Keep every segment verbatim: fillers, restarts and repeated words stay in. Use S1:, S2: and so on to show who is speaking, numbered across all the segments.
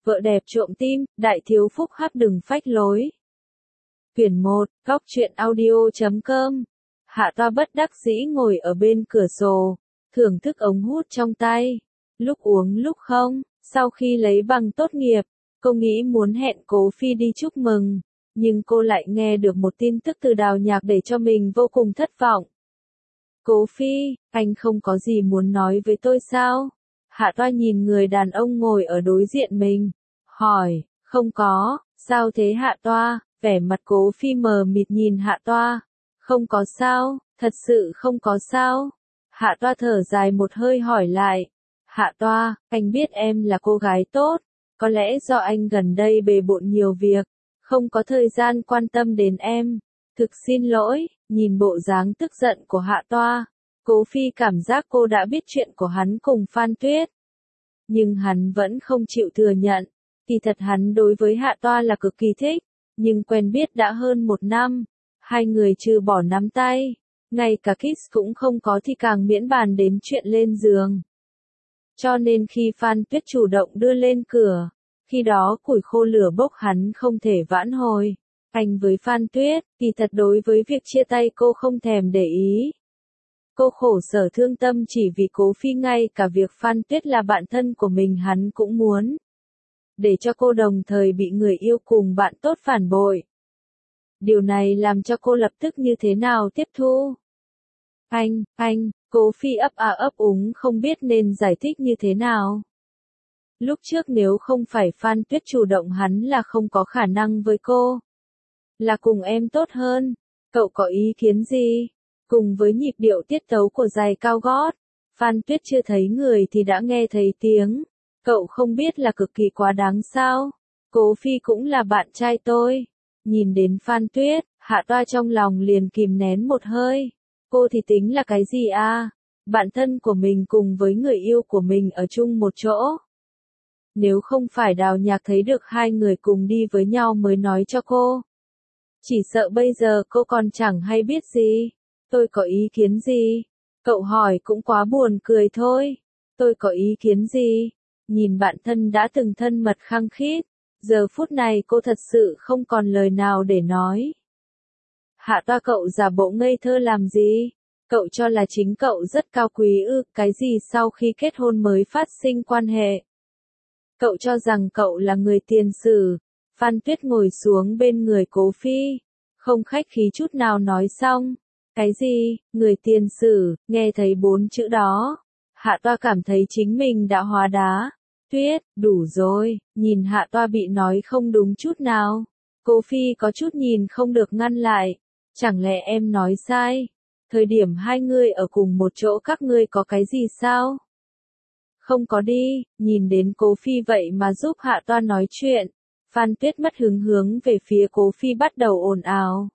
S1: Vợ đẹp trộm tim, đại thiếu phúc hắc đừng phách lối. Quyển một, góc truyện audio chấm com. Hạ Toa bất đắc dĩ ngồi ở bên cửa sổ, thưởng thức ống hút trong tay. Lúc uống lúc không, sau khi lấy bằng tốt nghiệp, cô nghĩ muốn hẹn Cố Phi đi chúc mừng, nhưng cô lại nghe được một tin tức từ Đào Nhạc để cho mình vô cùng thất vọng. Cố Phi, anh không có gì muốn nói với tôi sao? Hạ Toa nhìn người đàn ông ngồi ở đối diện mình, hỏi, không có, sao thế Hạ Toa? Vẻ mặt Cố Phi mờ mịt nhìn Hạ Toa, không có sao, thật sự không có sao. Hạ Toa thở dài một hơi hỏi lại, Hạ Toa, anh biết em là cô gái tốt, có lẽ do anh gần đây bề bộn nhiều việc, không có thời gian quan tâm đến em, thực xin lỗi. Nhìn bộ dáng tức giận của Hạ Toa, Cố Phi cảm giác cô đã biết chuyện của hắn cùng Phan Tuyết. Nhưng hắn vẫn không chịu thừa nhận, kỳ thật hắn đối với Hạ Toa là cực kỳ thích, nhưng quen biết đã hơn một năm, hai người trừ bỏ nắm tay, ngay cả kiss cũng không có thì càng miễn bàn đến chuyện lên giường. Cho nên khi Phan Tuyết chủ động đưa lên cửa, khi đó củi khô lửa bốc hắn không thể vãn hồi. Anh với Phan Tuyết, kỳ thật đối với việc chia tay cô không thèm để ý. Cô khổ sở thương tâm chỉ vì Cố Phi, ngay cả việc Phan Tuyết là bạn thân của mình hắn cũng muốn. Để cho cô đồng thời bị người yêu cùng bạn tốt phản bội. Điều này làm cho cô lập tức như thế nào tiếp thu. Anh, anh, Cố Phi ấp a ấp úng không biết nên giải thích như thế nào. Lúc trước nếu không phải Phan Tuyết chủ động hắn là không có khả năng với cô. Là cùng em tốt hơn, cậu có ý kiến gì? Cùng với nhịp điệu tiết tấu của giày cao gót, Phan Tuyết chưa thấy người thì đã nghe thấy tiếng, cậu không biết là cực kỳ quá đáng sao? Cố Phi cũng là bạn trai tôi. Nhìn đến Phan Tuyết, Hạ Toa trong lòng liền kìm nén một hơi. Cô thì tính là cái gì à? Bạn thân của mình cùng với người yêu của mình ở chung một chỗ. Nếu không phải Đào Nhạc thấy được hai người cùng đi với nhau mới nói cho cô. Chỉ sợ bây giờ cô còn chẳng hay biết gì. Tôi có ý kiến gì? Cậu hỏi cũng quá buồn cười thôi. Tôi có ý kiến gì? Nhìn bạn thân đã từng thân mật khăng khít, giờ phút này cô thật sự không còn lời nào để nói. Hạ Toa, cậu giả bộ ngây thơ làm gì? Cậu cho là chính cậu rất cao quý ư? Cái gì sau khi kết hôn mới phát sinh quan hệ? Cậu cho rằng cậu là người tiền sử. Phan Tuyết ngồi xuống bên người Cố Phi, không khách khí chút nào nói xong. Cái gì, người tiền sử? Nghe thấy bốn chữ đó, Hạ Toa cảm thấy chính mình đã hóa đá. Tuyết, đủ rồi, nhìn Hạ Toa bị nói không đúng chút nào. Cố Phi có chút nhìn không được ngăn lại. Chẳng lẽ em nói sai? Thời điểm hai người ở cùng một chỗ các ngươi có cái gì sao? Không có đi, nhìn đến Cố Phi vậy mà giúp Hạ Toa nói chuyện. Phan Tuyết mất hứng hướng về phía Cố Phi bắt đầu ồn ào.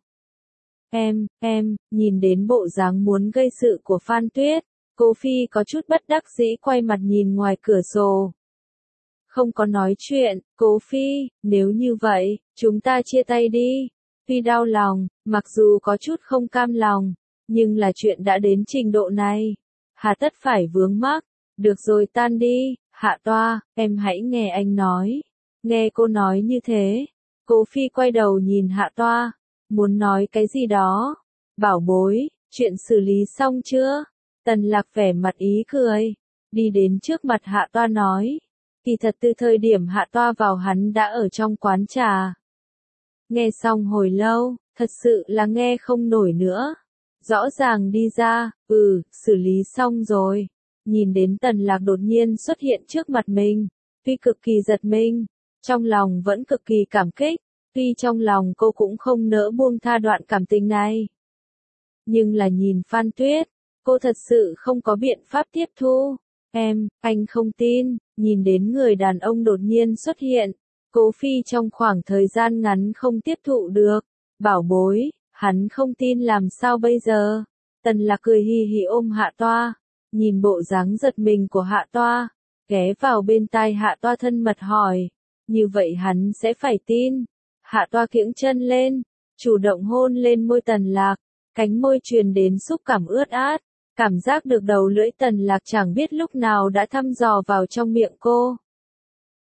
S1: Em, em, nhìn đến bộ dáng muốn gây sự của Phan Tuyết, Cố Phi có chút bất đắc dĩ quay mặt nhìn ngoài cửa sổ. Không có nói chuyện, Cố Phi, nếu như vậy, chúng ta chia tay đi. Phi đau lòng, mặc dù có chút không cam lòng, nhưng là chuyện đã đến trình độ này. Hà tất phải vướng mắc, được rồi tan đi, Hạ Toa, em hãy nghe anh nói. Nghe cô nói như thế, Cố Phi quay đầu nhìn Hạ Toa, muốn nói cái gì đó. Bảo bối, chuyện xử lý xong chưa? Tần Lạc vẻ mặt ý cười, đi đến trước mặt Hạ Toa nói. Kỳ thật từ thời điểm Hạ Toa vào hắn đã ở trong quán trà. Nghe xong hồi lâu, thật sự là nghe không nổi nữa. Rõ ràng đi ra, ừ, xử lý xong rồi. Nhìn đến Tần Lạc đột nhiên xuất hiện trước mặt mình, tuy cực kỳ giật mình, trong lòng vẫn cực kỳ cảm kích, tuy trong lòng cô cũng không nỡ buông tha đoạn cảm tình này. Nhưng là nhìn Phan Tuyết, cô thật sự không có biện pháp tiếp thu. Em, anh không tin, nhìn đến người đàn ông đột nhiên xuất hiện, Cố Phi trong khoảng thời gian ngắn không tiếp thụ được. Bảo bối, hắn không tin làm sao bây giờ? Tần Lạc cười hì hì ôm Hạ Toa, nhìn bộ dáng giật mình của Hạ Toa, ghé vào bên tai Hạ Toa thân mật hỏi, như vậy hắn sẽ phải tin. Hạ Toa kiễng chân lên, chủ động hôn lên môi Tần Lạc, cánh môi truyền đến xúc cảm ướt át, cảm giác được đầu lưỡi Tần Lạc chẳng biết lúc nào đã thăm dò vào trong miệng cô.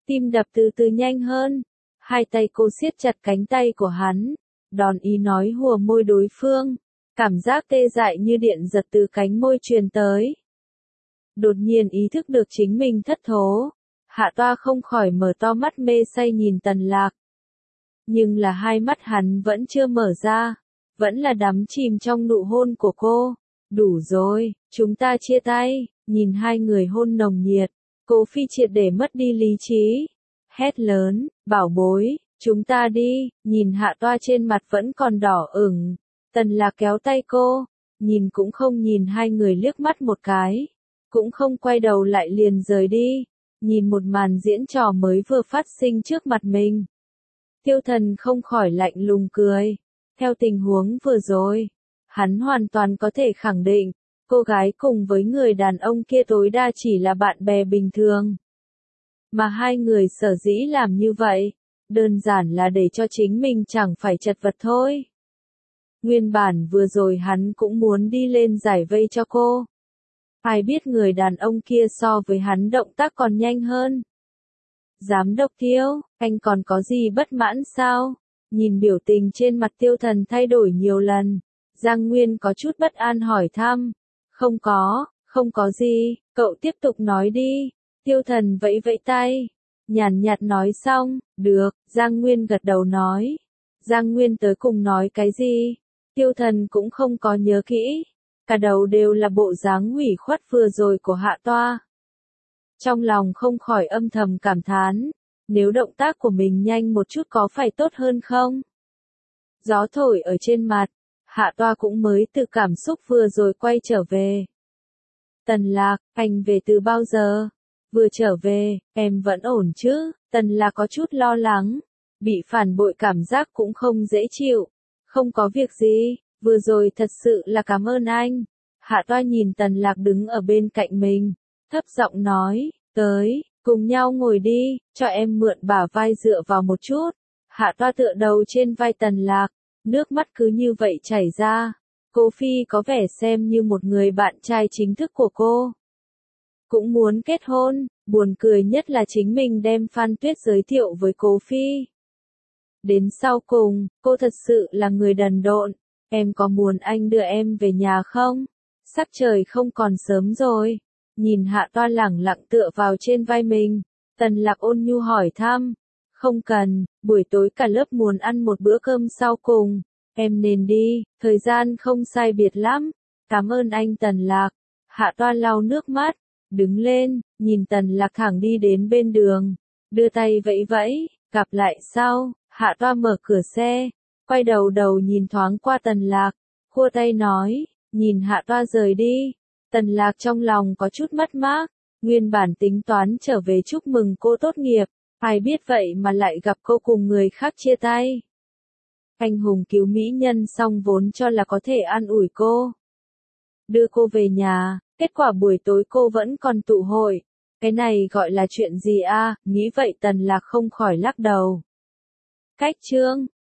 S1: Tim đập từ từ nhanh hơn. Hai tay cô siết chặt cánh tay của hắn, đòn ý nói hùa môi đối phương. Cảm giác tê dại như điện giật từ cánh môi truyền tới. Đột nhiên ý thức được chính mình thất thố. Hạ Toa không khỏi mở to mắt mê say nhìn Tần Lạc. Nhưng là hai mắt hắn vẫn chưa mở ra. Vẫn là đắm chìm trong nụ hôn của cô. Đủ rồi, chúng ta chia tay. Nhìn hai người hôn nồng nhiệt. Cố Phi triệt để mất đi lý trí. Hét lớn, bảo bối, chúng ta đi. Nhìn Hạ Toa trên mặt vẫn còn đỏ ửng. Tần Lạc kéo tay cô. Nhìn cũng không nhìn hai người liếc mắt một cái. Cũng không quay đầu lại liền rời đi. Nhìn một màn diễn trò mới vừa phát sinh trước mặt mình. Tiêu Thần không khỏi lạnh lùng cười. Theo tình huống vừa rồi, hắn hoàn toàn có thể khẳng định, cô gái cùng với người đàn ông kia tối đa chỉ là bạn bè bình thường. Mà hai người sở dĩ làm như vậy, đơn giản là để cho chính mình chẳng phải chật vật thôi. Nguyên bản vừa rồi hắn cũng muốn đi lên giải vây cho cô. Ai biết người đàn ông kia so với hắn động tác còn nhanh hơn. Giám đốc Tiêu, anh còn có gì bất mãn sao? Nhìn biểu tình trên mặt Tiêu Thần thay đổi nhiều lần, Giang Nguyên có chút bất an hỏi thăm. Không có, không có gì, cậu tiếp tục nói đi. Tiêu Thần vẫy vẫy tay, nhàn nhạt nói xong, được, Giang Nguyên gật đầu nói. Giang Nguyên tới cùng nói cái gì? Tiêu Thần cũng không có nhớ kỹ. Cả đầu đều là bộ dáng ủy khuất vừa rồi của Hạ Toa. Trong lòng không khỏi âm thầm cảm thán, nếu động tác của mình nhanh một chút có phải tốt hơn không? Gió thổi ở trên mặt, Hạ Toa cũng mới từ cảm xúc vừa rồi quay trở về. Tần Lạc, anh về từ bao giờ? Vừa trở về, em vẫn ổn chứ? Tần Lạc có chút lo lắng, bị phản bội cảm giác cũng không dễ chịu. Không có việc gì, vừa rồi thật sự là cảm ơn anh. Hạ Toa nhìn Tần Lạc đứng ở bên cạnh mình, thấp giọng nói, tới, cùng nhau ngồi đi, cho em mượn bả vai dựa vào một chút. Hạ Toa tựa đầu trên vai Tần Lạc, nước mắt cứ như vậy chảy ra. Cố Phi có vẻ xem như một người bạn trai chính thức của cô. Cũng muốn kết hôn, buồn cười nhất là chính mình đem Phan Tuyết giới thiệu với Cố Phi. Đến sau cùng, cô thật sự là người đần độn. Em có muốn anh đưa em về nhà không? Sắc trời không còn sớm rồi. Nhìn Hạ Toa lẳng lặng tựa vào trên vai mình, Tần Lạc ôn nhu hỏi thăm. Không cần, buổi tối cả lớp muốn ăn một bữa cơm sau cùng. Em nên đi, thời gian không sai biệt lắm. Cảm ơn anh Tần Lạc. Hạ Toa lau nước mắt, đứng lên, nhìn Tần Lạc thẳng đi đến bên đường. Đưa tay vẫy vẫy, gặp lại sau. Hạ Toa mở cửa xe, quay đầu đầu nhìn thoáng qua Tần Lạc, khua tay nói, nhìn Hạ Toa rời đi. Tần Lạc trong lòng có chút mất mát, nguyên bản tính toán trở về chúc mừng cô tốt nghiệp, ai biết vậy mà lại gặp cô cùng người khác chia tay. Anh hùng cứu mỹ nhân xong vốn cho là có thể an ủi cô, đưa cô về nhà, kết quả buổi tối cô vẫn còn tụ hội. Cái này gọi là chuyện gì a? À? Nghĩ vậy Tần Lạc không khỏi lắc đầu. Cách chương